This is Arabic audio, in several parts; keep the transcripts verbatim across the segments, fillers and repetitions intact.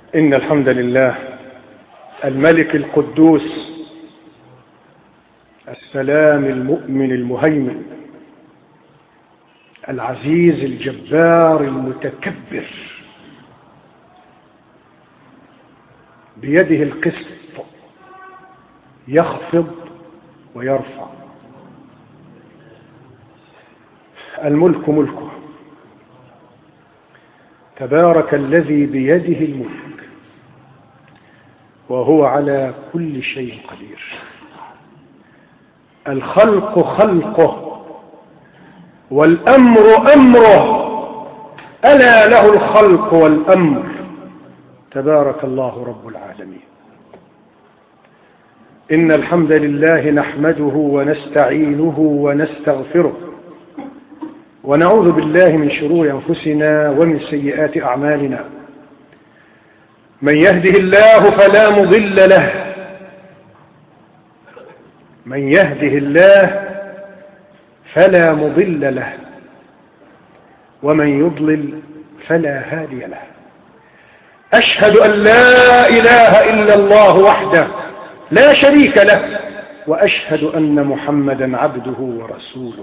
إن الحمد لله الملك القدوس السلام المؤمن المهيمن العزيز الجبار المتكبر، بيده القسط يخفض ويرفع، الملك ملكه، تبارك الذي بيده الملك وهو على كل شيء قدير. الخلق خلقه والأمر أمره، ألا له الخلق والأمر، تبارك الله رب العالمين. إن الحمد لله نحمده ونستعينه ونستغفره ونعوذ بالله من شرور أنفسنا ومن سيئات أعمالنا. من يهده الله فلا مضل له، من يهده الله فلا مضل له، ومن يضلل فلا هادي له. أشهد أن لا إله إلا الله وحده لا شريك له، وأشهد أن محمدا عبده ورسوله.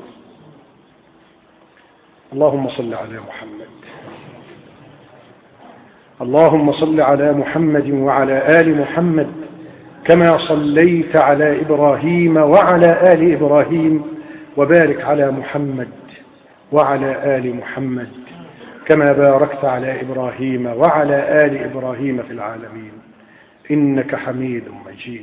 اللهم صل على محمد، اللهم صل على محمد وعلى آل محمد كما صليت على إبراهيم وعلى آل إبراهيم، وبارك على محمد وعلى آل محمد كما باركت على إبراهيم وعلى آل إبراهيم في العالمين إنك حميد مجيد.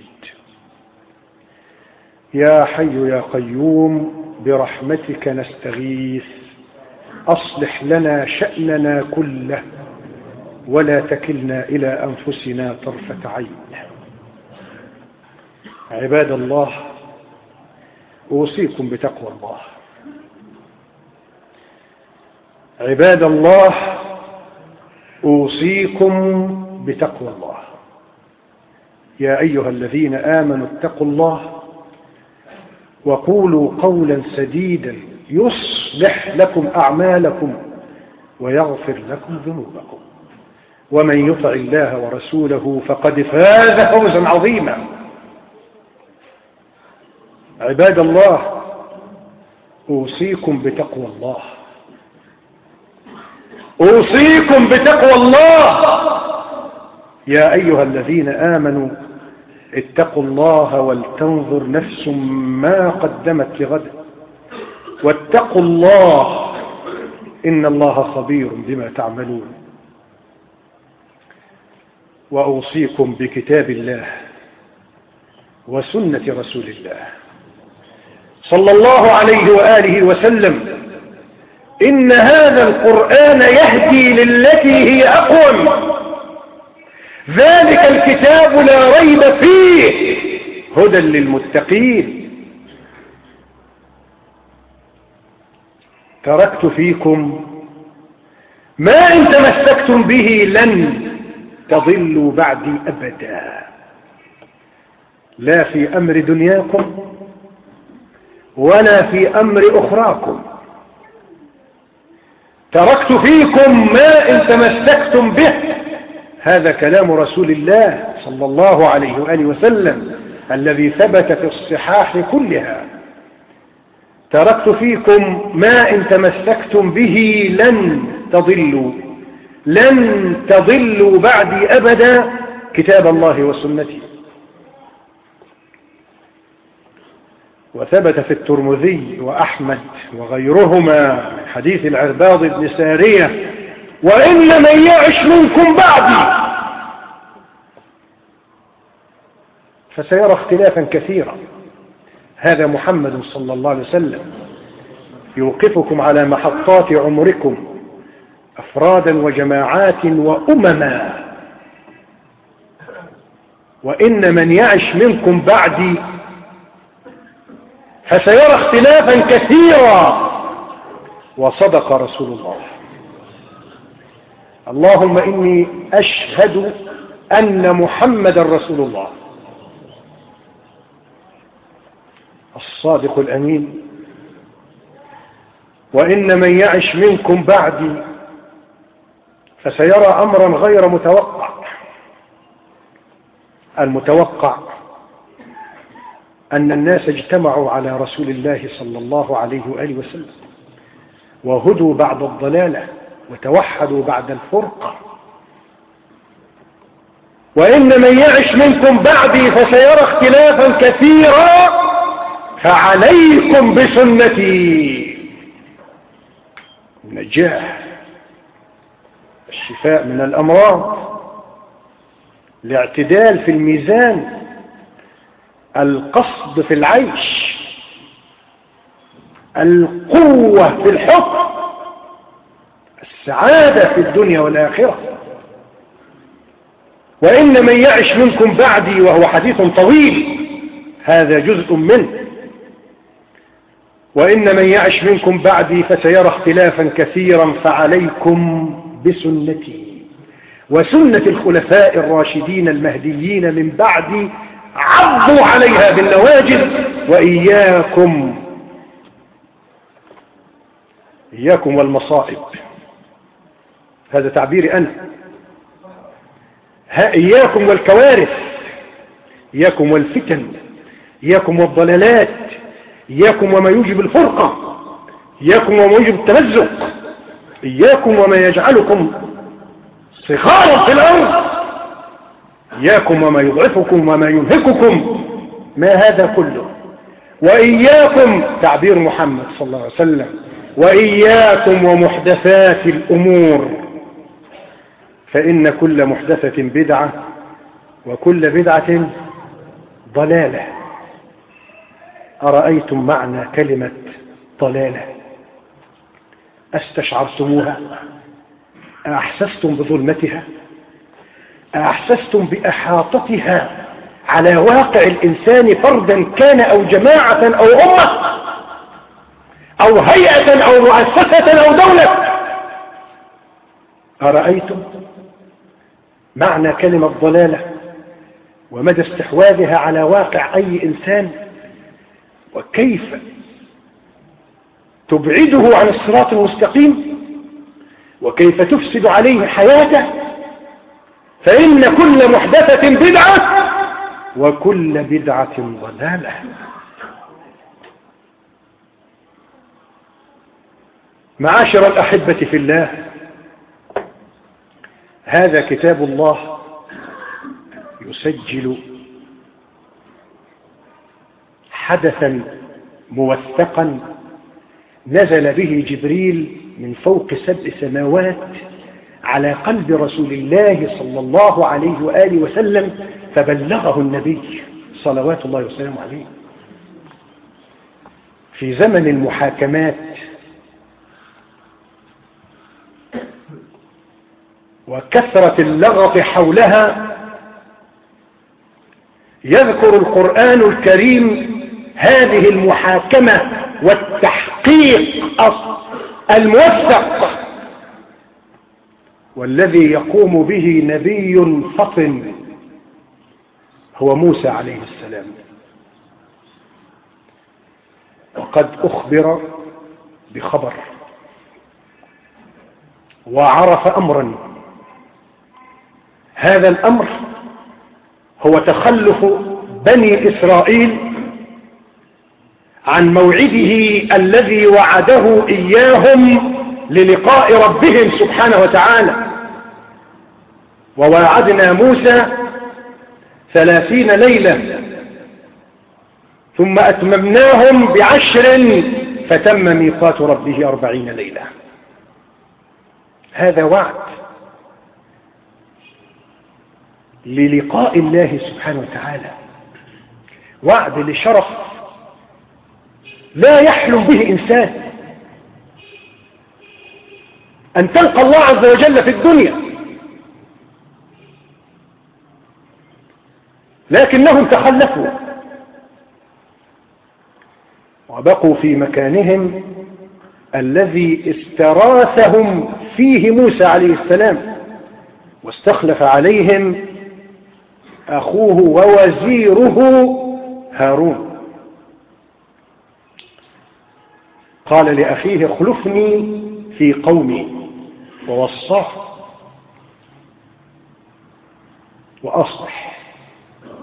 يا حي يا قيوم برحمتك نستغيث، أصلح لنا شأننا كله ولا تكلنا إلى أنفسنا طرفة عين. عباد الله، أوصيكم بتقوى الله. عباد الله، أوصيكم بتقوى الله. يا أيها الذين آمنوا اتقوا الله وقولوا قولا سديدا يصلح لكم أعمالكم ويغفر لكم ذنوبكم، ومن يطع الله ورسوله فقد فاز فوزا عظيما. عباد الله، أوصيكم بتقوى الله، أوصيكم بتقوى الله. يا أيها الذين آمنوا اتقوا الله ولتنظر نفس ما قدمت لغد واتقوا الله إن الله خبير بما تعملون. وأوصيكم بكتاب الله وسنة رسول الله صلى الله عليه وآله وسلم. إن هذا القرآن يهدي للتي هي أقوم، ذلك الكتاب لا ريب فيه هدى للمتقين. تركت فيكم ما إن تمسكتم به لن تضلوا بعدي أبدا، لا في أمر دنياكم ولا في أمر أخراكم. تركت فيكم ما إن تمسكتم به، هذا كلام رسول الله صلى الله عليه وآله وسلم الذي ثبت في الصحاح كلها. تركت فيكم ما إن تمسكتم به لن تضلوا، لن تضلوا بعدي أبدا، كتاب الله وسنتي. وثبت في الترمذي وأحمد وغيرهما من حديث العرباض بن سارية: وإن من يعش منكم بعدي فسيرى اختلافا كثيرا. هذا محمد صلى الله عليه وسلم يوقفكم على محطات عمركم أفرادا وجماعات وأمما. وإن من يعش منكم بعدي فسيرى اختلافا كثيرا. وصدق رسول الله. اللهم إني أشهد أن محمد رسول الله الصادق الأمين. وإن من يعش منكم بعدي فسيرى أمرا غير متوقع. المتوقع أن الناس اجتمعوا على رسول الله صلى الله عليه وآله وسلم وهدوا بعد الضلالة وتوحدوا بعد الفرقة. وإن من يعش منكم بعدي فسيرى اختلافا كثيرا فعليكم بسنتي. النجاح، الشفاء من الأمراض، الاعتدال في الميزان، القصد في العيش، القوة في الحكم، السعادة في الدنيا والآخرة. وإن من يعش منكم بعدي، وهو حديث طويل هذا جزء منه، وإن من يعش منكم بعدي فسيرى اختلافا كثيرا فعليكم بسنتي وسنة الخلفاء الراشدين المهديين من بعدي عضوا عليها بالنواجذ. وإياكم إياكم والمصائب، هذا تعبيري أنا، إياكم والكوارث، إياكم والفتن، إياكم والضلالات، إياكم وما يوجب الفرقة، إياكم وما يوجب التمزق، إياكم وما يجعلكم صغارا في الأرض، إياكم وما يضعفكم وما ينهككم، ما هذا كله. وإياكم تعبير محمد صلى الله عليه وسلم، وإياكم ومحدثات الأمور فإن كل محدثة بدعة وكل بدعة ضلالة. أرأيتم معنى كلمة ضلالة؟ استشعرتموها؟ أحسستم بظلمتها؟ أحسستم بأحاطتها على واقع الإنسان فردا كان أو جماعة أو أمة أو هيئة أو مؤسسة أو دولة؟ أرأيتم معنى كلمة ضلالة ومدى استحواذها على واقع أي إنسان، وكيف تبعده عن الصراط المستقيم، وكيف تفسد عليه حياته؟ فإن كل محدثة بدعة وكل بدعة ضلالة. معاشر الأحبة في الله، هذا كتاب الله يسجل حدثا موثقا نزل به جبريل من فوق سبع سماوات على قلب رسول الله صلى الله عليه وآله وسلم، فبلغه النبي صلوات الله وسلامه عليه. في زمن المحاكمات وكثرة اللغط حولها، يذكر القرآن الكريم هذه المحاكمة والتحقيق الموثق، والذي يقوم به نبي فطن هو موسى عليه السلام. وقد أخبر بخبر وعرف أمرا، هذا الأمر هو تخلف بني إسرائيل عن موعده الذي وعده إياهم للقاء ربهم سبحانه وتعالى. ووعدنا موسى ثلاثين ليلة ثم أتممناهم بعشر فتم ميقات ربه أربعين ليلة. هذا وعد للقاء الله سبحانه وتعالى، وعد لشرف لا يحلم به إنسان، أن تلقى الله عز وجل في الدنيا. لكنهم تخلفوا وبقوا في مكانهم الذي استراثهم فيه موسى عليه السلام، واستخلف عليهم أخوه ووزيره هارون. قال لأخيه اخلفني في قومي، ووصاه وأصلح.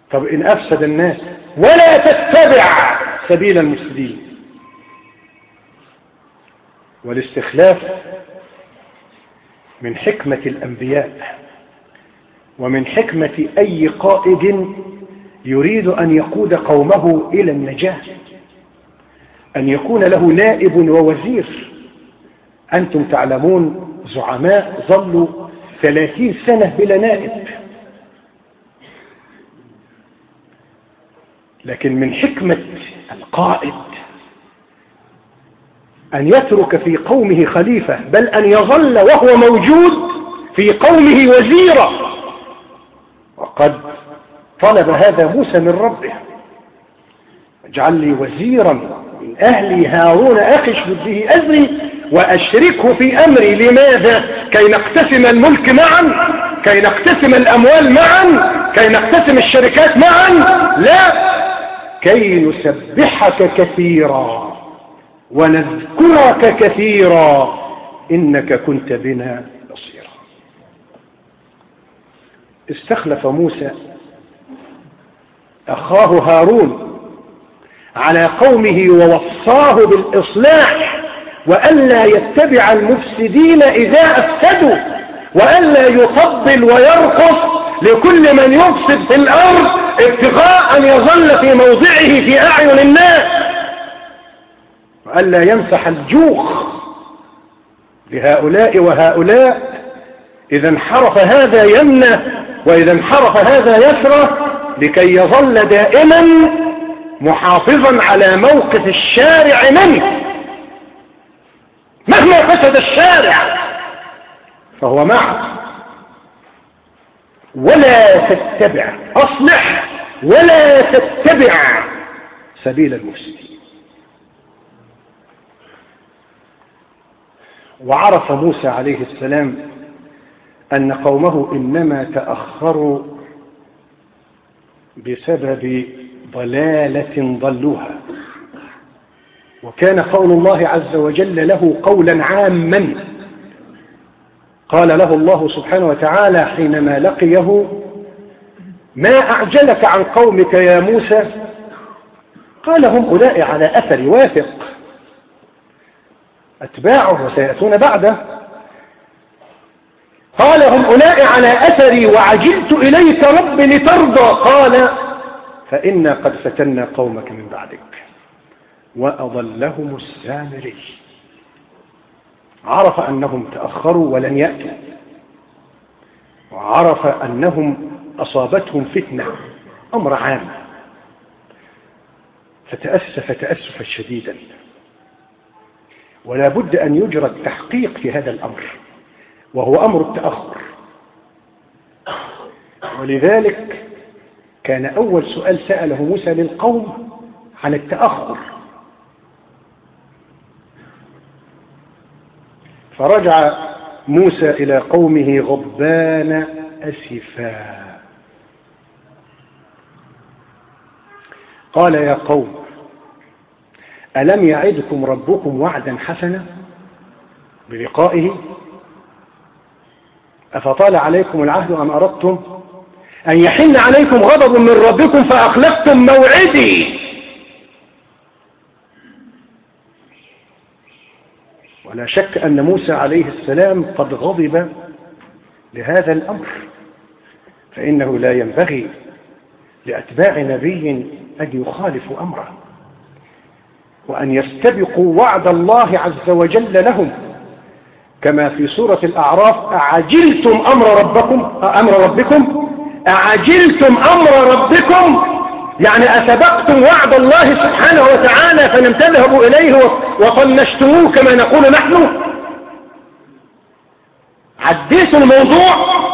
طب إن أفسد الناس ولا تتبع سبيل المفسدين. والاستخلاف من حكمة الأنبياء ومن حكمة أي قائد يريد أن يقود قومه إلى النجاة، أن يكون له نائب ووزير. أنتم تعلمون زعماء ظلوا ثلاثين سنة بلا نائب، لكن من حكمة القائد أن يترك في قومه خليفة، بل أن يظل وهو موجود في قومه وزيرا. وقد طلب هذا موسى من ربه: اجعل لي وزيرا من أهلي هارون أخي اشدد به أزري وأشركه في أمري. لماذا؟ كي نقتسم الملك معا، كي نقتسم الأموال معا، كي نقتسم الشركات معا، لا، كي نسبحك كثيرا ونذكرك كثيرا إنك كنت بنا بصيرا. استخلف موسى أخاه هارون على قومه ووصاه بالإصلاح، وألا يتبع المفسدين إذا أفسدوا، وألا يطبل ويرقص لكل من يفسد في الأرض ابتغاء أن يظل في موضعه في أعين الناس، وألا يمسح الجوخ لهؤلاء وهؤلاء. إذا انحرف هذا يمنه وإذا انحرف هذا يسره، لكي يظل دائما محافظا على موقف الشارع منه. مهما فسد الشارع فهو معه. ولا تتبع، أصلح ولا تتبع سبيل المفسدين. وعرف موسى عليه السلام أن قومه إنما تأخروا بسبب ضلالة ضلوها، وكان قول الله عز وجل له قولا عاما. قال له الله سبحانه وتعالى حينما لقيه: ما أعجلك عن قومك يا موسى؟ قال: هم أولئك على أثر واثق، أتباعه وسيأتون بعده. قال: هم أولئك على أثري وعجلت إليك رب لترضى. قال: فإنا قد فتنا قومك من بعدك وأضلهم السامري. عرف أنهم تأخروا ولن يأتوا، وعرف أنهم أصابتهم فتنة، أمر عام، فتأسف تأسفا شديدا. ولا بد أن يجرى التحقيق في هذا الأمر، وهو أمر التأخر. ولذلك كان أول سؤال سأله موسى للقوم عن التأخر، فرجع موسى إلى قومه غضبان أسفا. قال: يا قوم، ألم يعدكم ربكم وعدا حسنا بلقائه؟ أفطال عليكم العهد أم أردتم أن يحن عليكم غضب من ربكم فأخلفتم موعدي؟ ولا شك أن موسى عليه السلام قد غضب لهذا الأمر، فإنه لا ينبغي لأتباع نبي أن يخالفوا أمره وأن يستبقوا وعد الله عز وجل لهم، كما في سورة الأعراف: أعجلتم أمر ربكم أمر ربكم أعجلتم أمر ربكم، يعني أسبقتم وعد الله سبحانه وتعالى فلم تذهبوا إليه وطنشتموه كما نقول نحن، عديتوا الموضوع.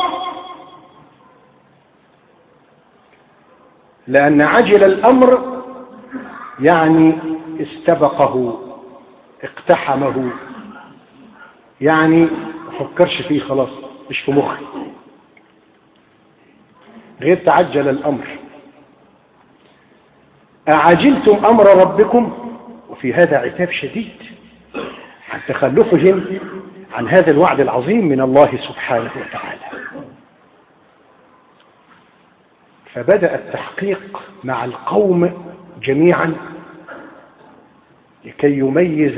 لأن عجل الأمر يعني استبقه، اقتحمه، يعني ما فكرش فيه، خلاص مش في مخي. غير تعجل الأمر. أعجلتم أمر ربكم، وفي هذا عتاب شديد عن تخلفهم عن هذا الوعد العظيم من الله سبحانه وتعالى. فبدأ التحقيق مع القوم جميعا لكي يميز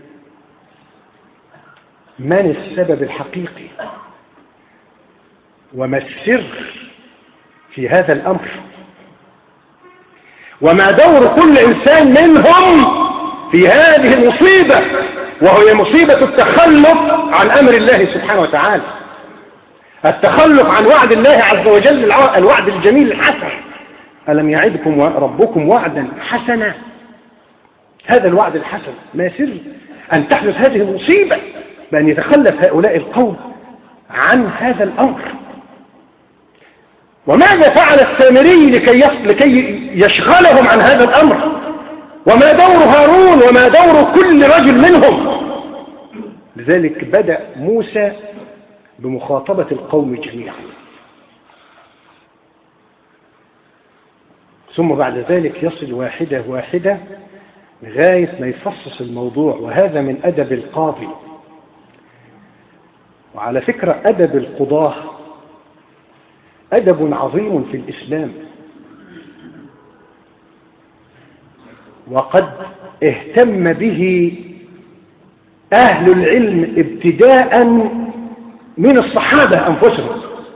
من السبب الحقيقي وما السر في هذا الأمر، وما دور كل إنسان منهم في هذه المصيبة، وهي مصيبة التخلف عن أمر الله سبحانه وتعالى، التخلف عن وعد الله عز وجل، الوعد الجميل الحسن. ألم يعدكم ربكم وعدا حسنا؟ هذا الوعد الحسن ما سر أن تحدث هذه المصيبة بأن يتخلف هؤلاء القوم عن هذا الأمر. وماذا فعل السامري لكي لكي يشغلهم عن هذا الأمر؟ وما دور هارون وما دور كل رجل منهم؟ لذلك بدأ موسى بمخاطبة القوم جميعا، ثم بعد ذلك يصل واحدة واحدة لغاية ما يفصص الموضوع. وهذا من أدب القاضي. وعلى فكرة أدب القضاة أدب عظيم في الإسلام، وقد اهتم به أهل العلم ابتداء من الصحابة أنفسهم.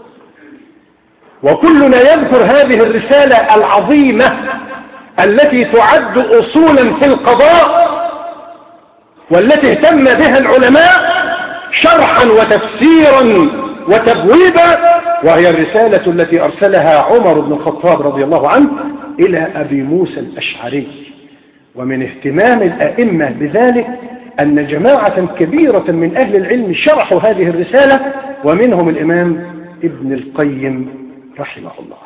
وكلنا يذكر هذه الرسالة العظيمة التي تعد أصولا في القضاء، والتي اهتم بها العلماء شرحا وتفسيرا وتبويبا، وهي الرسالة التي أرسلها عمر بن الخطاب رضي الله عنه إلى أبي موسى الأشعري. ومن اهتمام الأئمة بذلك أن جماعة كبيرة من أهل العلم شرحوا هذه الرسالة، ومنهم الإمام ابن القيم رحمه الله.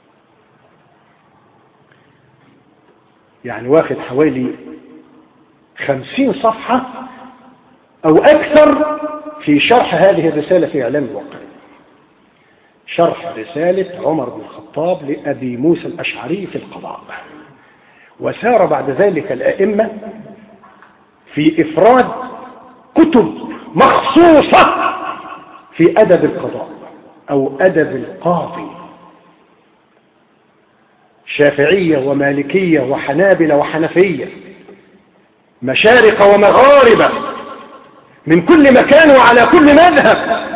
يعني واخد حوالي خمسين صفحة أو أكثر في شرح هذه الرسالة في إعلام الواقع، شرح رسالة عمر بن الخطاب لأبي موسى الأشعري في القضاء. وسار بعد ذلك الأئمة في إفراد كتب مخصوصة في أدب القضاء أو أدب القاضي، شافعية ومالكية وحنابلة وحنفية، مشارق ومغاربة، من كل مكان وعلى كل مذهب.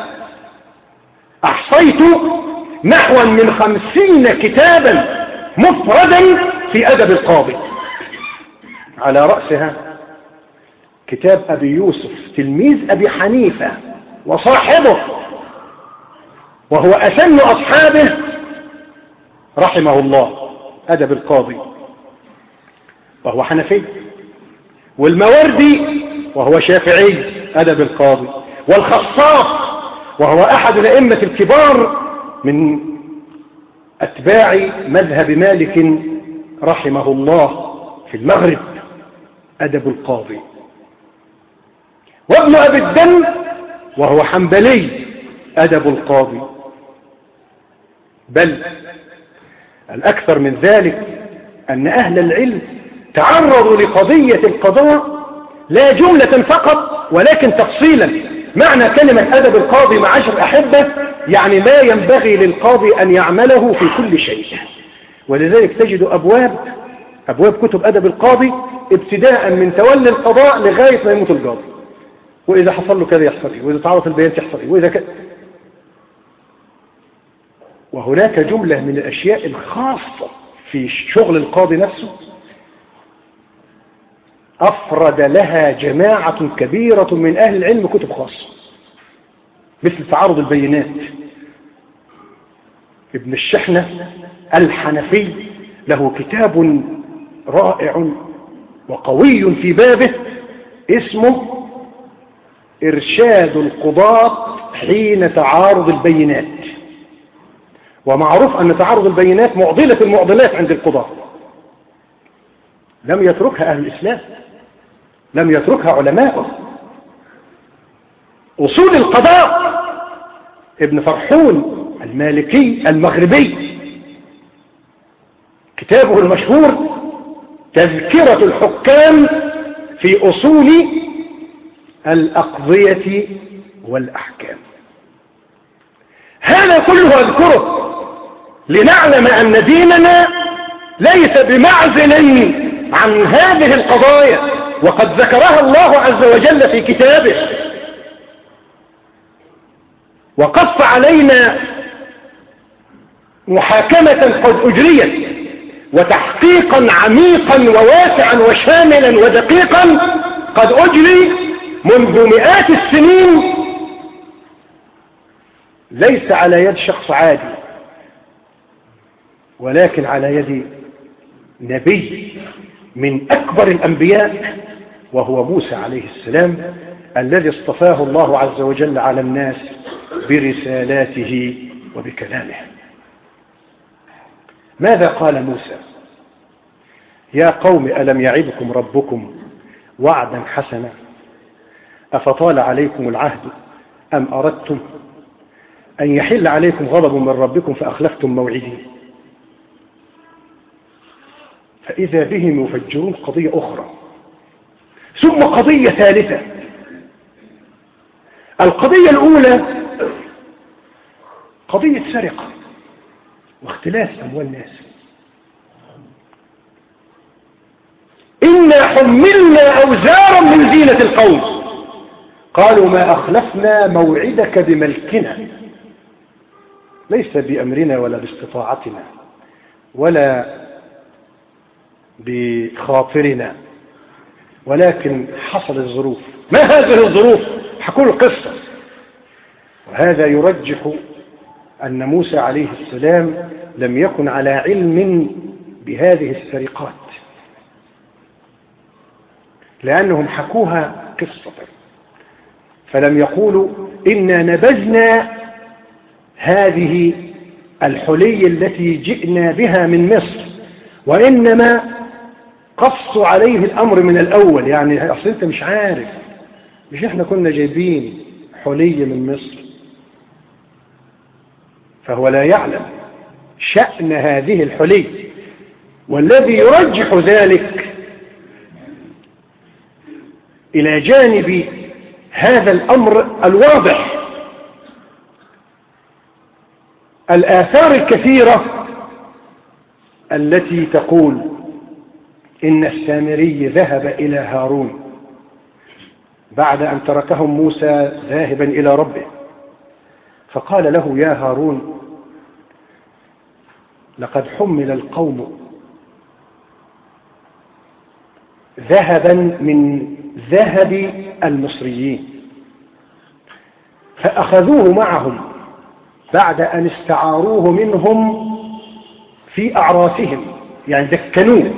أحصيت نحو من خمسين كتابا مفردا في أدب القاضي، على رأسها كتاب أبي يوسف تلميذ أبي حنيفة وصاحبه، وهو أسن أصحابه رحمه الله، أدب القاضي، وهو حنفي. والموردي وهو شافعي، أدب القاضي. والخصاص وهو أحد الأئمة الكبار من أتباع مذهب مالك رحمه الله في المغرب، أدب القاضي. وابن أبي الدم وهو حنبلي، أدب القاضي. بل الأكثر من ذلك أن أهل العلم تعرضوا لقضية القضاء لا جملة فقط ولكن تفصيلا. معنى كلمة أدب القاضي معاشر أحبة يعني ما ينبغي للقاضي أن يعمله في كل شيء. ولذلك تجد أبواب أبواب كتب أدب القاضي ابتداء من تولي القضاء لغاية ما يموت القاضي، وإذا حصل له كذا يحصل إيه، وإذا تعرض البيان يحصل إيه، وإذا كذا. وهناك جملة من الأشياء الخاصة في شغل القاضي نفسه أفرد لها جماعة كبيرة من أهل العلم كتب خاصة، مثل تعارض البينات. ابن الشحنة الحنفي له كتاب رائع وقوي في بابه اسمه إرشاد القضاة حين تعارض البينات. ومعروف أن تعارض البينات معضلة المعضلات عند القضاة، لم يتركها أهل الإسلام، لم يتركها علماء. أصول القضاء ابن فرحون المالكي المغربي كتابه المشهور تذكرة الحكام في أصول لنعلم أن ديننا ليس بمعزل عن هذه القضايا، وقد ذكرها الله عز وجل في كتابه، وقص علينا محاكمة قد أجريت وتحقيقا عميقا وواسعا وشاملا ودقيقا قد أجري منذ مئات السنين، ليس على يد شخص عادي، ولكن على يد نبي من أكبر الأنبياء، وهو موسى عليه السلام، الذي اصطفاه الله عز وجل على الناس برسالاته وبكلامه. ماذا قال موسى؟ يا قوم ألم يعدكم ربكم وعدا حسنا أفطال عليكم العهد أم أردتم أن يحل عليكم غضب من ربكم فأخلفتم موعدي؟ فإذا بهم يفجرون قضية أخرى، ثم قضية ثالثة. القضية الأولى قضية سرقة واختلاس أموال الناس. إنا حملنا أوزارا من زينة القوم قالوا ما أخلفنا موعدك بملكنا، ليس بأمرنا ولا باستطاعتنا ولا بخاطرنا، ولكن حصل الظروف. ما هذه الظروف؟ حكوا القصة. وهذا يرجح أن موسى عليه السلام لم يكن على علم بهذه السرقات، لأنهم حكوها قصة، فلم يقولوا إنا نبذنا هذه الحلي التي جئنا بها من مصر، وإنما قصوا عليه الأمر من الأول. يعني أصل أنت مش عارف، مش إحنا كنا جايبين حلي من مصر؟ فهو لا يعلم شأن هذه الحلي. والذي يرجح ذلك إلى جانب هذا الأمر الواضح الآثار الكثيرة التي تقول إن السامري ذهب إلى هارون بعد أن تركهم موسى ذاهبا إلى ربه، فقال له يا هارون لقد حمل القوم ذهبا من ذهب المصريين فأخذوه معهم بعد أن استعاروه منهم في أعراسهم، يعني دكنوه،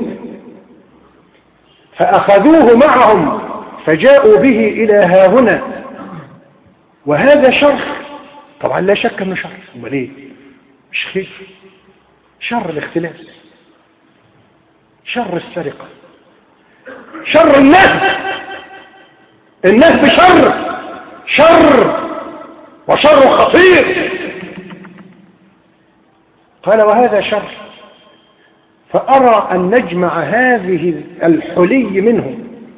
فأخذوه معهم فجاءوا به إلى هاهنا، وهذا شر. طبعا لا شك أنه شر، امال ايه؟ مش خير، شر الاختلاس، شر السرقة، شر الناس، الناس بشر، شر وشر خطير. قال وهذا شر، فأرى أن نجمع هذه الحلي منه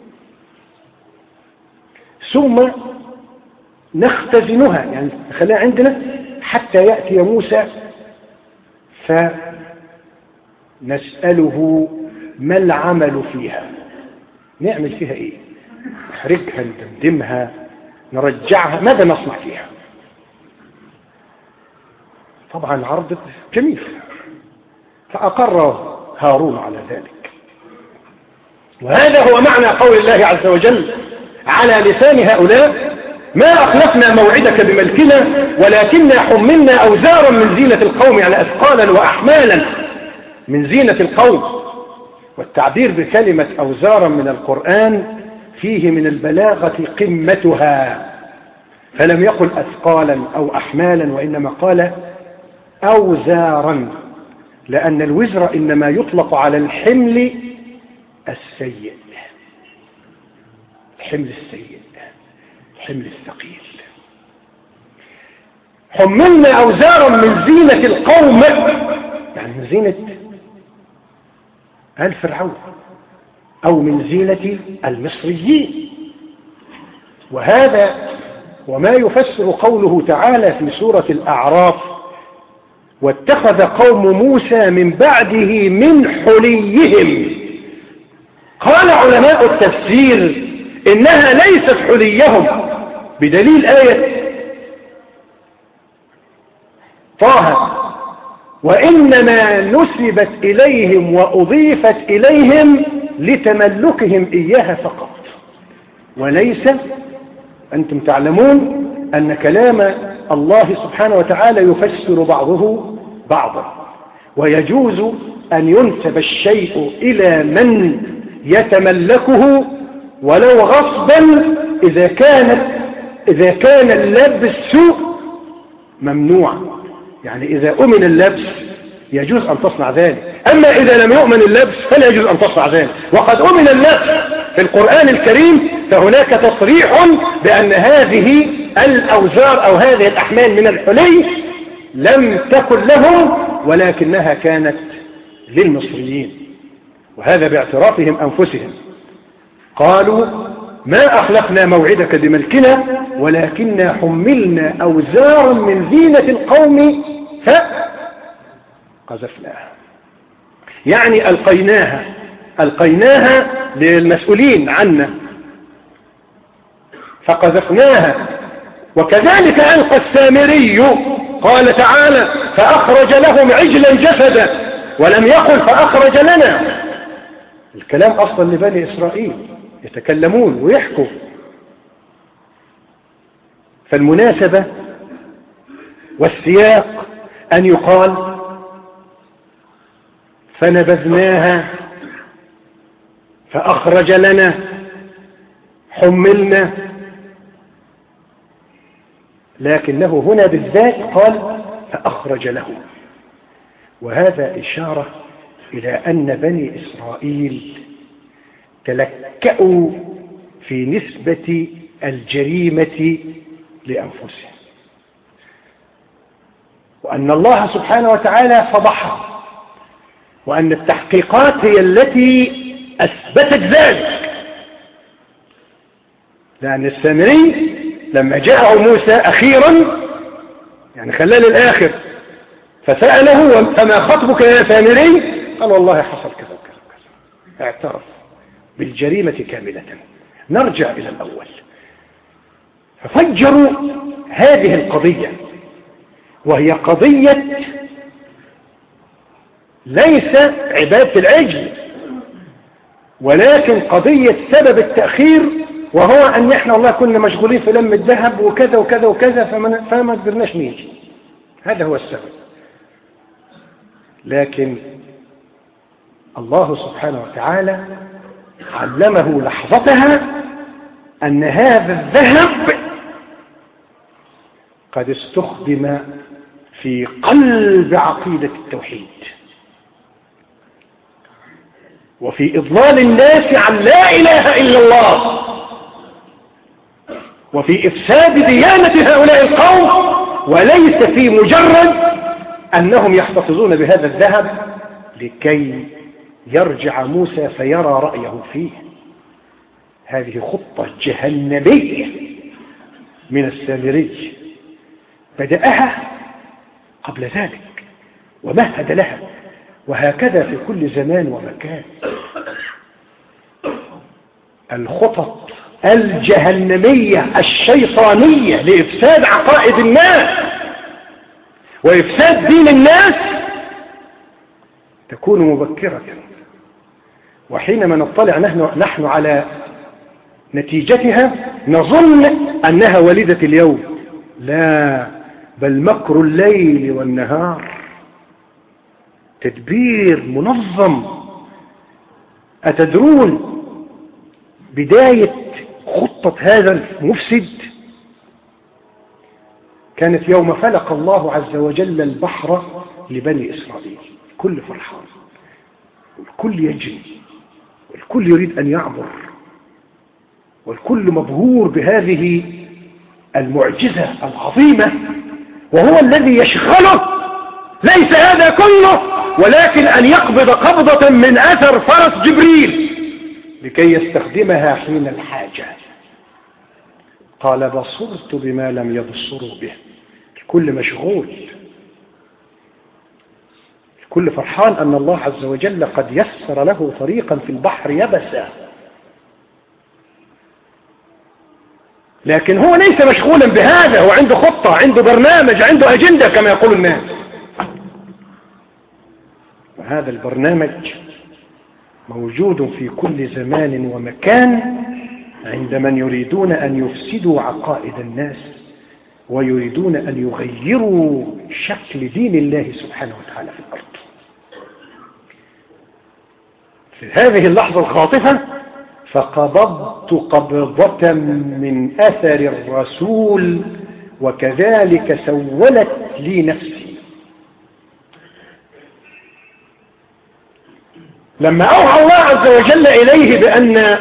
ثم نختزنها، يعني نخليها عندنا حتى يأتي موسى فنسأله ما العمل فيها، نعمل فيها ايه، نحرقها، ندمدمها، نرجعها، ماذا نصنع فيها؟ طبعا عرض جميل، فأقر هارون على ذلك. وهذا هو معنى قول الله عز وجل على لسان هؤلاء ما أخلفنا موعدك بملكنا ولكننا حملنا أوزارا من زينة القوم، يعني أثقالا وأحمالا من زينة القوم. والتعبير بكلمة أوزارا من القرآن فيه من البلاغة قمتها، فلم يقل أثقالا أو أحمالا، وإنما قال أوزارا، لأن الوزر إنما يطلق على الحمل السيء، الحمل السيء، الحمل الثقيل. حملنا أوزارا من زينة القوم، يعني من زينة آل فرعون أو من زينة المصريين. وهذا وما يفسر قوله تعالى في سورة الأعراف واتخذ قوم موسى من بعده من حليهم. قال علماء التفسير إنها ليست حليهم بدليل آية طه: وإنما نسبت إليهم وأضيفت إليهم لتملكهم إياها فقط، وليس. أنتم تعلمون أن كلام الله سبحانه وتعالى يفسر بعضه بعضا، ويجوز أن ينسب الشيء إلى من يتملكه ولو غصبا إذا كانت إذا كان اللبس ممنوع. يعني إذا أمن اللبس يجوز أن تصنع ذلك، أما إذا لم يؤمن اللبس فلا يجوز أن تصنع ذلك. وقد أمن اللبس في القرآن الكريم، فهناك تصريح بأن هذه الأوزار أو هذه الأحمال من الحلي لم تكن لهم ولكنها كانت للمصريين، وهذا باعترافهم أنفسهم. قالوا: ما أخلقنا موعدك بملكنا ولكننا حملنا أوزارا من زينة القوم فقذفناها. يعني ألقيناها ألقيناها للمسؤولين عنا فقذفناها. وكذلك ألقى السامري، قال تعالى: فأخرج لهم عجلا جسدا، ولم يقل فأخرج لنا. الكلام أصلا لبني إسرائيل يتكلمون ويحكوا. فالمناسبة والسياق أن يقال: فنبذناها فأخرج لنا، حملنا. لكنه هنا بالذات قال فأخرج له، وهذا إشارة إلى أن بني إسرائيل تلكأوا في نسبة الجريمة لأنفسهم، وأن الله سبحانه وتعالى فضحهم، وأن التحقيقات هي التي أثبتت ذلك. لأن السامري لما جاءه موسى أخيرا، يعني خلاه للآخر، فسأله: فما خطبك يا سامري؟ قال: والله حصل كذا وكذا وكذا. اعترف بالجريمة كاملة. نرجع إلى الأول. ففجروا هذه القضية، وهي قضية ليس عبادة العجل، ولكن قضية سبب التأخير، وهو أن احنا والله كنا مشغولين في لم الذهب وكذا وكذا وكذا فما قدرناش نيجي. هذا هو السبب. لكن الله سبحانه وتعالى علمه لحظتها أن هذا الذهب قد استخدم في قلب عقيدة التوحيد، وفي إضلال الناس عن لا إله إلا الله، وفي إفساد ديانة هؤلاء القوم، وليس في مجرد أنهم يحتفظون بهذا الذهب لكي يرجع موسى فيرى رأيه فيه. هذه خطة جهنمية من السامري بدأها قبل ذلك ومهد لها، وهكذا في كل زمان ومكان. الخطط الجهنمية الشيطانية لإفساد عقائد الناس وإفساد دين الناس تكون مبكرة، وحينما نطلع نحن, نحن على نتيجتها نظن أنها وليدة اليوم. لا، بل مكر الليل والنهار، تدبير منظم. أتدرون بداية خطة هذا المفسد كانت يوم فلق الله عز وجل البحر لبني إسرائيل. كل فرحان والكل يجري والكل يريد أن يعبر والكل مبهور بهذه المعجزة العظيمة، وهو الذي يشغله ليس هذا كله، ولكن أن يقبض قبضة من أثر فرس جبريل لكي يستخدمها حين الحاجة. قال: بصرت بما لم يبصروا به. الكل مشغول كل فرحان أن الله عز وجل قد يسر له طريقا في البحر يبسا، لكن هو ليس مشغولا بهذا، هو عنده خطة، عنده برنامج، عنده أجندة كما يقول الناس. وهذا البرنامج موجود في كل زمان ومكان عند من يريدون أن يفسدوا عقائد الناس ويريدون أن يغيروا شكل دين الله سبحانه وتعالى في الأرض. في هذه اللحظة الخاطفة فقبضت قبضة من أثر الرسول وكذلك سولت لي نفسي. لما أوحى الله عز وجل إليه بأن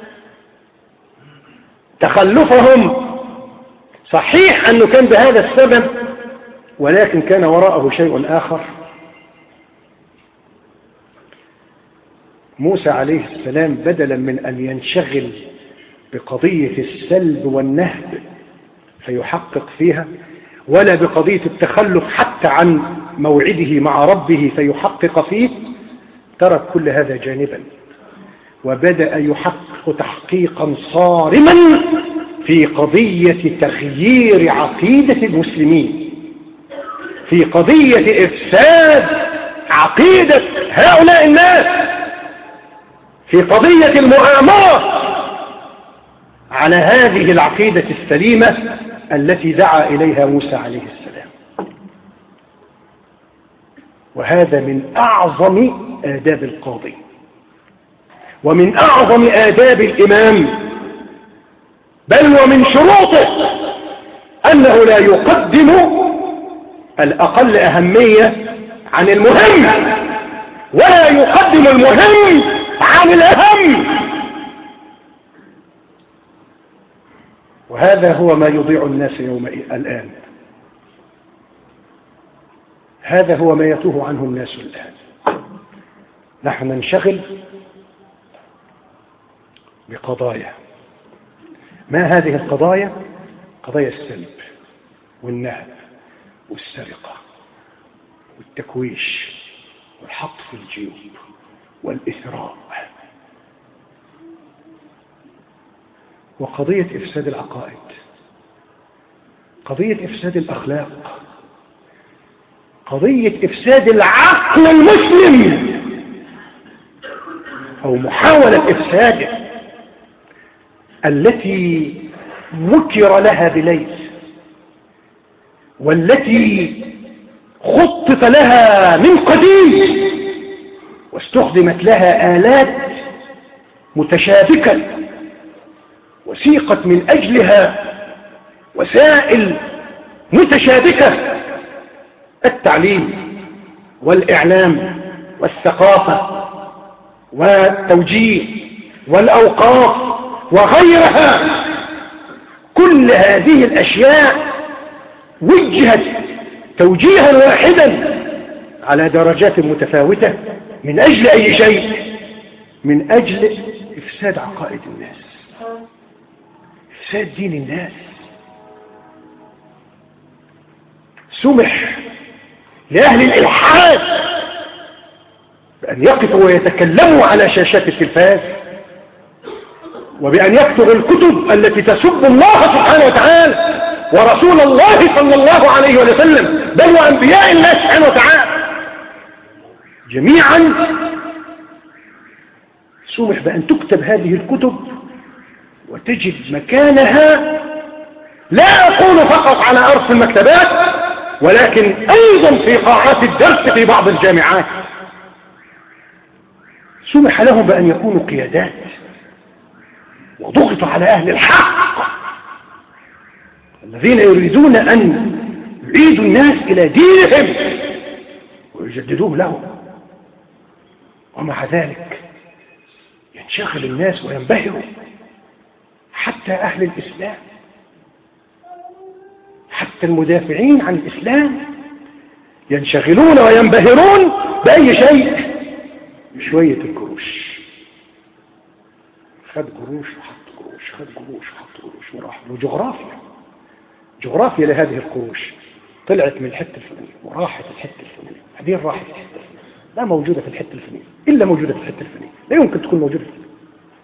تخلفهم صحيح أنه كان بهذا السبب، ولكن كان وراءه شيء آخر. موسى عليه السلام بدلا من أن ينشغل بقضية السلب والنهب فيحقق فيها، ولا بقضية التخلف حتى عن موعده مع ربه فيحقق فيه، ترك كل هذا جانبا وبدأ يحقق تحقيقا صارما في قضية تغيير عقيدة المسلمين، في قضية إفساد عقيدة هؤلاء الناس، في قضية المؤامرة على هذه العقيدة السليمة التي دعا إليها موسى عليه السلام. وهذا من أعظم آداب القاضي ومن أعظم آداب الإمام، بل ومن شروطه أنه لا يقدم الأقل أهمية عن المهم، ولا يقدم المهم عن الأهم. وهذا هو ما يضيع الناس يوم الآن، هذا هو ما يتوه عنه الناس الآن. نحن ننشغل بقضايا، ما هذه القضايا؟ قضايا السلب والنهب والسرقة والتكويش والحط في الجيوب والإثراء، وقضية إفساد العقائد، قضية إفساد الأخلاق، قضية إفساد العقل المسلم أو محاولة إفساده التي مكر لها بليل، والتي خطط لها من قديم واستخدمت لها آلات متشابكة وسيقت من أجلها وسائل متشابكة: التعليم والإعلام والثقافة والتوجيه والأوقاف وغيرها. كل هذه الأشياء وجهت توجيها واحدا على درجات متفاوتة من أجل أي شيء؟ من أجل إفساد عقائد الناس، إفساد دين الناس. سمح لأهل الإلحاد بأن يقفوا ويتكلموا على شاشات التلفاز، وبأن يكتبوا الكتب التي تسب الله سبحانه وتعالى ورسول الله صلى الله عليه وسلم، بل وأنبياء الله سبحانه وتعالى جميعا. سمح بأن تكتب هذه الكتب وتجد مكانها، لا أقول فقط على أرض المكتبات، ولكن أيضا في قاعات الدرس في بعض الجامعات. سمح لهم بأن يكونوا قيادات، وضغط على أهل الحق الذين يريدون أن يعيدوا الناس إلى دينهم ويجددوه لهم، ومع ذلك ينشغل الناس وينبهروا، حتى أهل الإسلام، حتى المدافعين عن الإسلام ينشغلون وينبهرون بأي شيء؟ بشوية القروش. خد قروش وحط قروش، خد قروش وحط قروش، وراح له جغرافيا جغرافيا لهذه القروش، طلعت من الحتة الفلانية وراحت الحتة الفلانية، بعدين راحت الحتة الفلانية. لا موجودة في الحتة الفلانية، إلا موجودة في الحتة الفلانية، لا يمكن تكون موجودة في الحتة.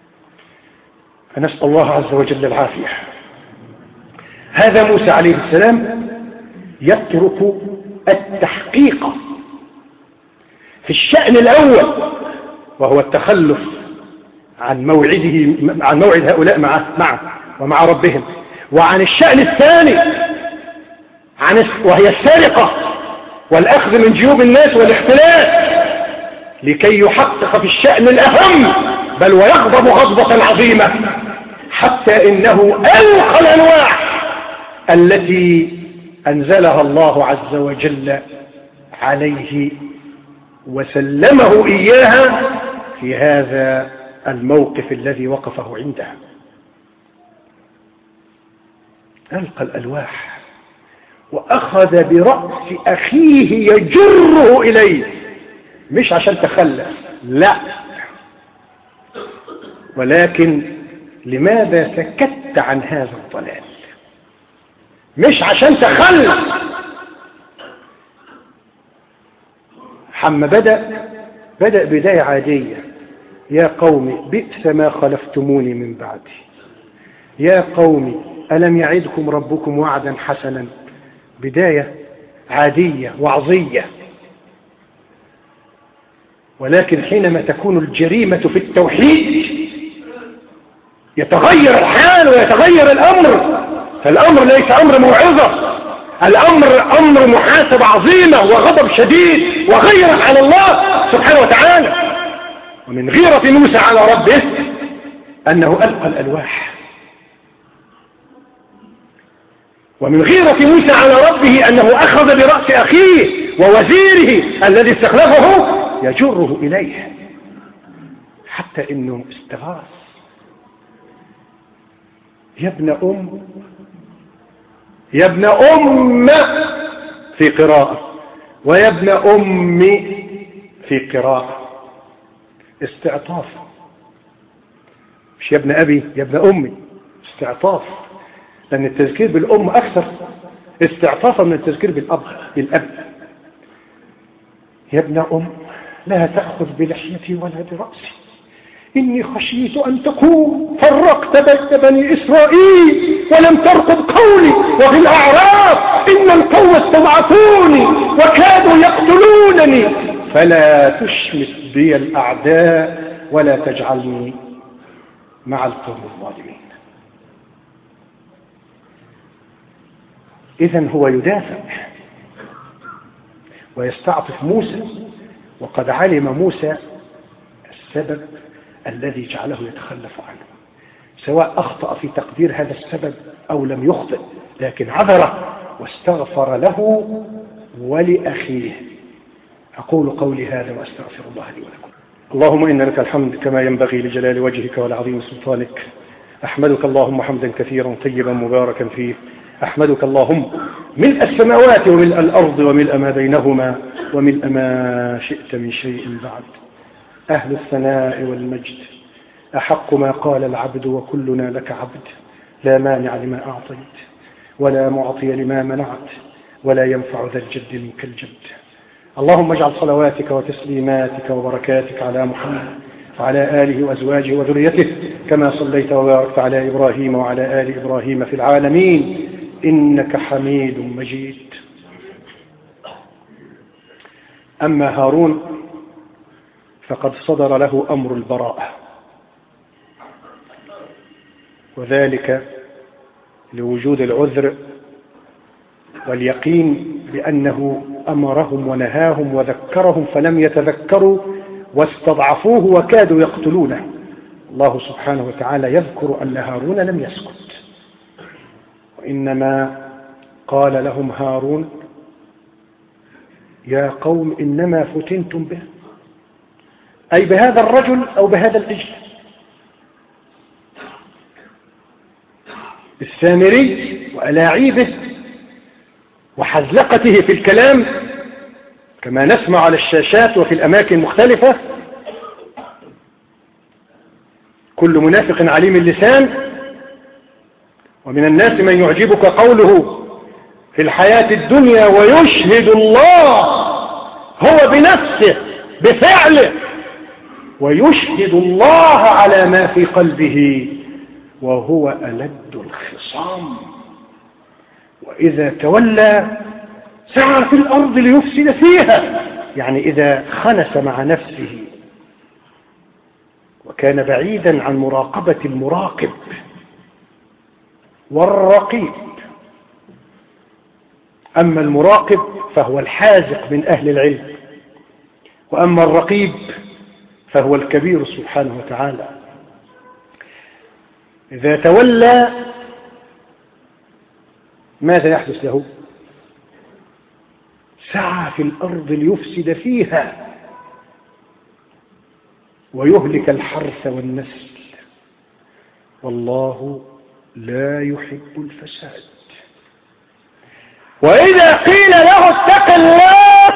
فنسأل الله عز وجل العافية. هذا موسى عليه السلام يترك التحقيق في الشأن الأول، وهو التخلف عن موعده عن موعد هؤلاء معه معه ومع ربهم، وعن الشأن الثاني عن وهي السرقة والأخذ من جيوب الناس والاختلاس، لكي يحقق في الشأن الأهم، بل ويغضب غضبة عظيمة، حتى إنه ألقى الألواح التي أنزلها الله عز وجل عليه وسلمه إياها في هذا الموقف الذي وقفه عنده. ألقى الألواح وأخذ برأس أخيه يجره إليه، مش عشان تخلف، لا، ولكن لماذا سكت عن هذا الضلال؟ مش عشان تخلف. حما بدأ بدأ بداية عادية: يا قوم بئس ما خلفتموني من بعدي، يا قوم ألم يعدكم ربكم وعدا حسنا. بداية عادية وعظية. ولكن حينما تكون الجريمة في التوحيد يتغير الحال ويتغير الأمر. فالأمر ليس أمر موعظة، الأمر أمر محاسبة عظيمة وغضب شديد وغيرة على الله سبحانه وتعالى. ومن غيرة موسى على ربه أنه ألقى الألواح، ومن غيرة موسى على ربه أنه أخذ برأس أخيه ووزيره الذي استخلفه يجره إليه، حتى إنه استغاث: يا ابن أم، يا ابن أم في قراءة، ويا ابن أم في قراءة. استعطاف، مش يا ابن أبي يا ابن أمي، استعطاف، لأن التذكير بالأم أكثر استعطافا من التذكير بالأب بالأب. يا ابن أم لا تأخذ بلحيتي ولا برأسي، إني خشيت أن تكون فرقت بين بني إسرائيل ولم ترقب قولي، وفي الأعراف إن القوم استضعفوني وكادوا يقتلونني، فلا تشمت بي الأعداء ولا تجعلني مع القوم الظالمين. إذن هو يدافع ويستعطف موسى، وقد علم موسى السبب الذي جعله يتخلف عنه، سواء أخطأ في تقدير هذا السبب أو لم يخطئ، لكن عذره واستغفر له ولأخيه. أقول قولي هذا وأستغفر الله لي ولكم. اللهم إن لك الحمد كما ينبغي لجلال وجهك ولعظيم سلطانك. أحمدك اللهم حمدا كثيرا طيبا مباركا فيه. أحمدك اللهم ملء السماوات وملء الأرض وملء ما بينهما وملء ما شئت من شيء بعد. أهل الثناء والمجد أحق ما قال العبد وكلنا لك عبد، لا مانع لما أعطيت ولا معطي لما منعت ولا ينفع ذا الجد منك الجد. اللهم اجعل صلواتك وتسليماتك وبركاتك على محمد وعلى آله وأزواجه وذريته كما صليت وباركت على إبراهيم وعلى آل إبراهيم في العالمين إنك حميد مجيد. أما هارون فقد صدر له أمر البراءة، وذلك لوجود العذر واليقين بأنه أمرهم ونهاهم وذكرهم فلم يتذكروا واستضعفوه وكادوا يقتلونه. الله سبحانه وتعالى يذكر أن هارون لم يسكت، وإنما قال لهم هارون: يا قوم إنما فتنتم به، أي بهذا الرجل أو بهذا العجل. السامري وألاعيبه وحزلقته في الكلام كما نسمع على الشاشات وفي الأماكن المختلفة. كل منافق عليم اللسان، ومن الناس من يعجبك قوله في الحياة الدنيا ويشهد الله هو بنفسه بفعله، ويشهد الله على ما في قلبه وهو ألد الخصام. وإذا تولى سعى في الأرض ليفسد فيها، يعني إذا خنس مع نفسه وكان بعيدا عن مراقبة المراقب والرقيب. أما المراقب فهو الحاذق من أهل العلم، وأما الرقيب فهو الكبير سبحانه وتعالى. إذا تولى ماذا يحدث له؟ سعى في الأرض ليفسد فيها ويهلك الحرث والنسل، والله لا يحب الفساد. وإذا قيل له اتق الله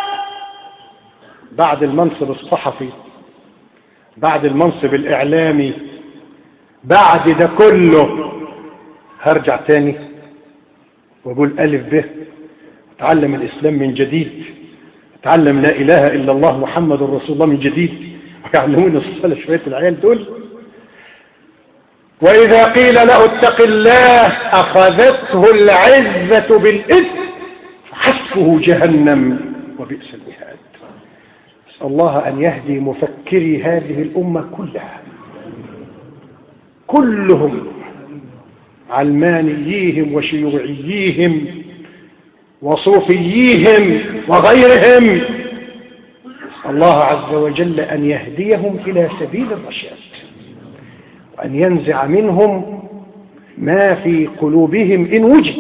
بعد المنصب الصحفي، بعد المنصب الإعلامي، بعد ده كله، هرجع تاني وأقول ألف به، أتعلم الإسلام من جديد، أتعلم لا إله إلا الله محمد رسول الله من جديد، ويعلمون الصلاة شوية العيال دول. وإذا قيل له اتق الله أخذته العزة بالإثم فحسبه جهنم وبئس المهاد. أسأل الله أن يهدي مفكري هذه الأمة كلها، كلهم علمانييهم وشيوعييهم وصوفييهم وغيرهم، الله عز وجل أن يهديهم إلى سبيل الرشاد، وأن ينزع منهم ما في قلوبهم إن وجد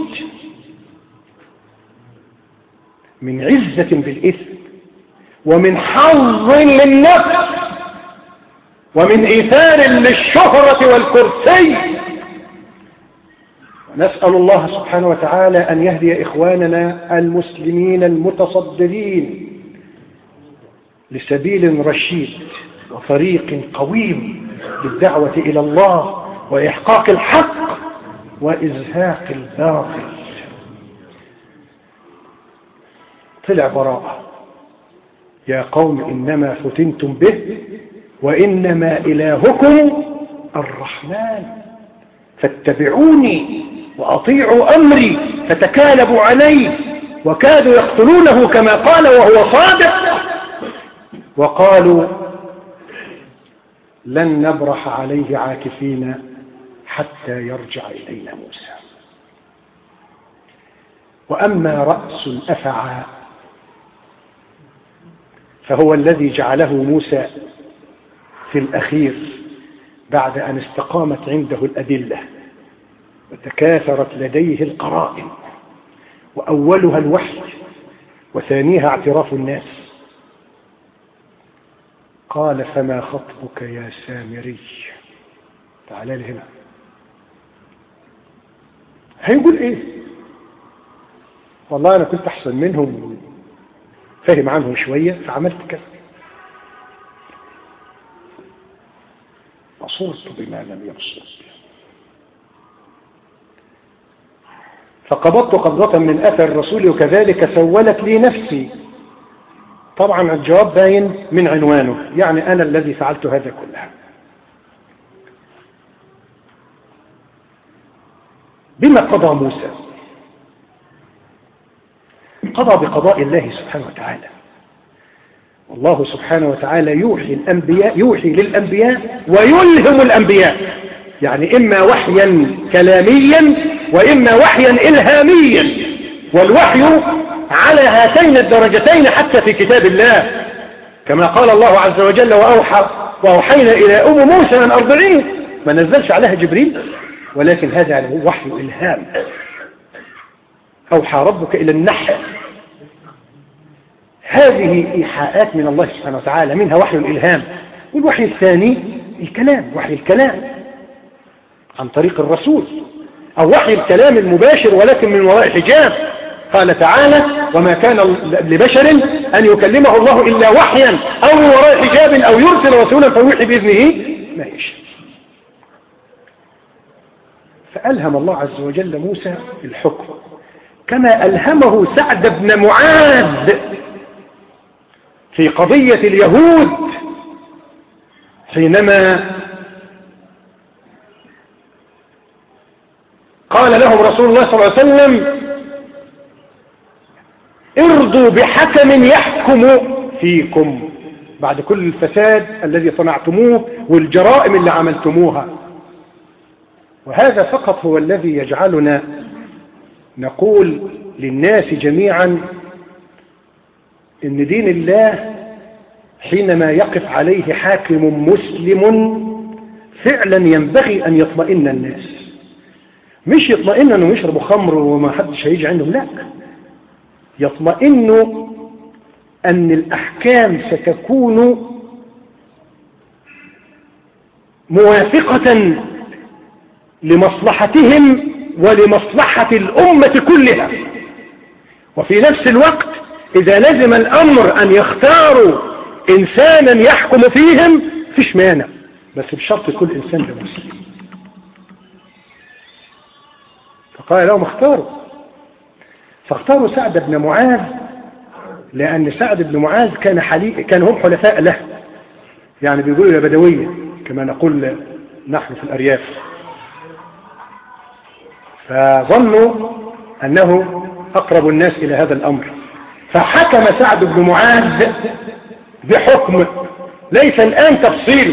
من عزة بالإثم ومن حظ للنفس ومن إيثار للشهرة والكرسي. ونسأل الله سبحانه وتعالى أن يهدي إخواننا المسلمين المتصدرين لسبيل رشيد وطريق قويم بالدعوة إلى الله وإحقاق الحق وإزهاق الباطل. طلع براءة: يا قوم إنما فتنتم به وإنما إلهكم الرحمن فاتبعوني وأطيعوا أمري، فتكالبوا عليه وكادوا يقتلونه كما قال وهو صادق، وقالوا لن نبرح عليه عاكفين حتى يرجع إلينا موسى. وأما رأس الأفعى فهو الذي جعله موسى في الأخير بعد أن استقامت عنده الأدلة وتكاثرت لديه القرائن، وأولها الوحي وثانيها اعتراف الناس. قال: فما خطبك يا سامري؟ تعال لي هنا. هيقول ايه؟ والله انا كنت احسن منهم، فهم عنهم شوية فعملت كذا. بصرت بما لم يبصر، فقبضت قبضة من أثر الرسول وكذلك سولت لي نفسي. طبعا الجواب باين من عنوانه، يعني أنا الذي فعلت هذا كله. بما قضى موسى؟ قضى بقضاء الله سبحانه وتعالى. والله سبحانه وتعالى يوحي الأنبياء يوحي للأنبياء ويلهم الأنبياء، يعني إما وحيا كلاميا وإما وحيا إلهاميا، والوحي على هاتين الدرجتين حتى في كتاب الله، كما قال الله عز وجل: وأوحى وأوحينا إلى أم موسى أن أرضعيه. ما نزلش عليها جبريل، ولكن هذا هو وحي إلهام. أوحى ربك إلى النحل. هذه إيحاءات من الله سبحانه وتعالى، منها وحي الإلهام. والوحي الثاني الكلام، وحي الكلام عن طريق الرسول، أو وحي الكلام المباشر ولكن من وراء حجاب. قال تعالى: وما كان لبشر أن يكلمه الله إلا وحيا أو من وراء حجاب أو يرسل رسولا فيوحي بإذنه ما يشاء. فألهم الله عز وجل موسى الحكم، كما ألهمه سعد بن معاذ في قضية اليهود حينما قال لهم رسول الله صلى الله عليه وسلم ارضوا بحكم يحكم فيكم بعد كل الفساد الذي صنعتموه والجرائم اللي عملتموها. وهذا فقط هو الذي يجعلنا نقول للناس جميعا إن دين الله حينما يقف عليه حاكم مسلم فعلا ينبغي أن يطمئن الناس، مش يطمئن أنه يشربوا خمر وما حدش هيجي عندهم، لا، يطمئنوا أن الأحكام ستكون موافقة لمصلحتهم ولمصلحة الأمة كلها. وفي نفس الوقت إذا لزم الأمر أن يختاروا إنسانا يحكم فيهم فيش مانع، بس بشرط كل إنسان بمسلم. فقال لهم اختاروا، فاختاروا سعد بن معاذ لأن سعد بن معاذ كان حليف، كان هم حلفاء له، يعني بيقولوا يا بدوية كما نقول نحن في الأرياف، فظنوا أنه أقرب الناس إلى هذا الأمر. فحكم سعد بن معاذ بحكم ليس الآن تفصيله.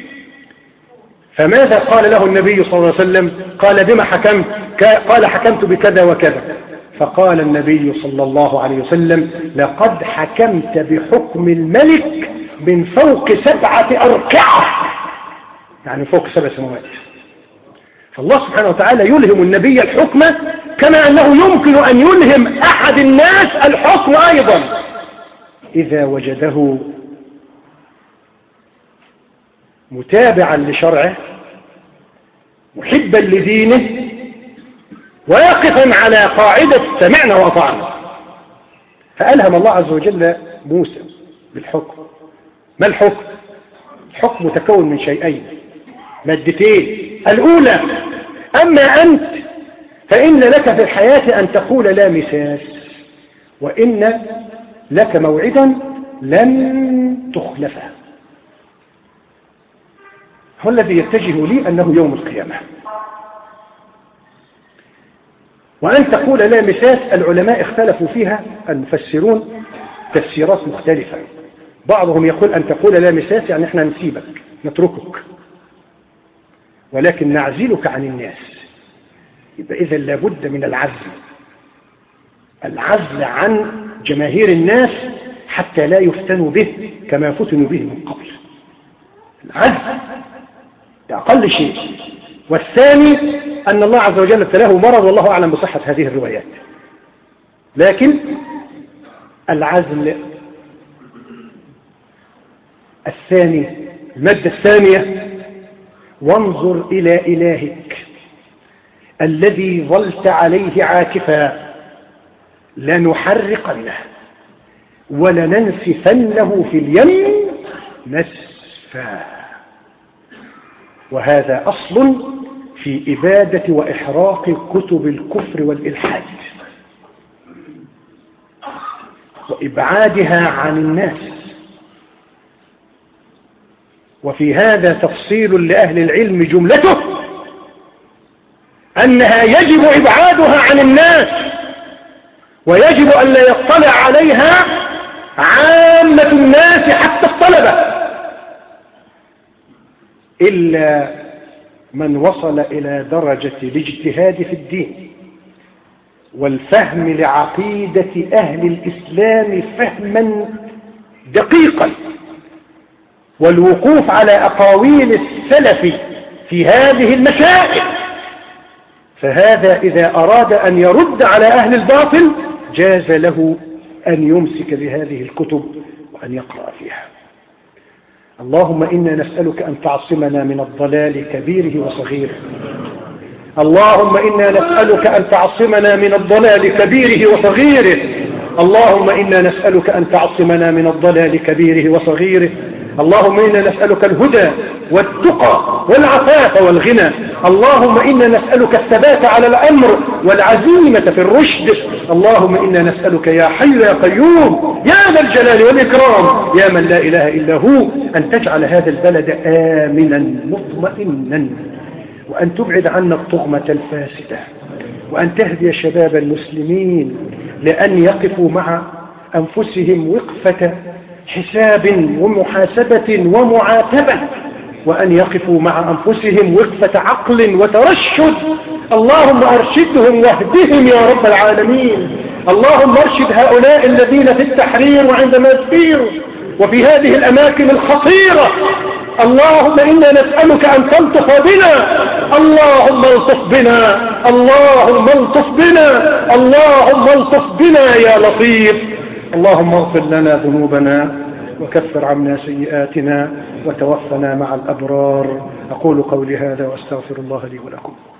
فماذا قال له النبي صلى الله عليه وسلم؟ قال بما حكمت؟ قال حكمت بكذا وكذا. فقال النبي صلى الله عليه وسلم لقد حكمت بحكم الملك من فوق سبعة أركعة، يعني فوق سبع سماوات. فالله سبحانه وتعالى يلهم النبي الحكم كما أنه يمكن أن يلهم أحد الناس الحكم أيضا إذا وجده متابعا لشرعه محبا لدينه واقفا على قاعدة سمعنا وأطعنا. فألهم الله عز وجل موسى بالحكم. ما الحكم؟ الحكم متكون من شيئين مادتين. الأولى أما أنت فإن لك في الحياة أن تقول لا مساس، وإن لك موعدا لن تخلفه. هو الذي يتجه لي أنه يوم القيامة. وأن تقول لا مساس العلماء اختلفوا فيها المفسرون تفسيرات مختلفة. بعضهم يقول أن تقول لا مساس يعني احنا نسيبك نتركك ولكن نعزلك عن الناس. يبقى إذا لابد من العزل، العزل عن جماهير الناس حتى لا يفتنوا به كما فتنوا به من قبل. العزل ده أقل شيء. والثاني أن الله عز وجل ابتلاه مرض والله أعلم بصحة هذه الروايات، لكن العزل الثاني المادة الثانية وانظر إلى إلهك الذي ظلت عليه عاكفا لنحرقنه ولننسفنه في اليم نسفا. وهذا أصل في إبادة وإحراق كتب الكفر والإلحاد وإبعادها عن الناس. وفي هذا تفصيل لأهل العلم جملته أنها يجب إبعادها عن الناس ويجب أن لا يطلع عليها عامة الناس حتى الطلبة إلا من وصل إلى درجة الاجتهاد في الدين والفهم لعقيدة أهل الإسلام فهما دقيقا والوقوف على أقاويل السلف في هذه المسائل. فهذا إذا أراد أن يرد على أهل الباطل جاز له أن يمسك بهذه الكتب وأن يقرأ فيها. اللهم إنا نسألك أن تعصمنا من الضلال كبيره وصغيره. اللهم إنا نسألك أن تعصمنا من الضلال كبيره وصغيره. اللهم إنا نسألك أن تعصمنا من الضلال كبيره وصغيره. اللهم إنا نسألك الهدى والتقى والعفاف والغنى. اللهم إنا نسألك الثبات على الأمر والعزيمة في الرشد. اللهم إنا نسألك يا حي يا قيوم يا ذا الجلال والإكرام يا من لا إله إلا هو أن تجعل هذا البلد آمنا مطمئنا، وأن تبعد عنا الطغمة الفاسدة، وأن تهدي شباب المسلمين لأن يقفوا مع أنفسهم وقفة حساب ومحاسبة ومعاتبة، وأن يقفوا مع أنفسهم وقفة عقل وترشد. اللهم أرشدهم واهدهم يا رب العالمين. اللهم ارشد هؤلاء الذين في التحرير وعندما يسيروا وفي هذه الأماكن الخطيرة. اللهم إنا نسألك أن تلطف بنا. اللهم الطف بنا، اللهم الطف بنا، اللهم الطف بنا يا لطيف. اللهم اغفر لنا ذنوبنا وكفر عنا سيئاتنا وتوفنا مع الأبرار. أقول قولي هذا وأستغفر الله لي ولكم.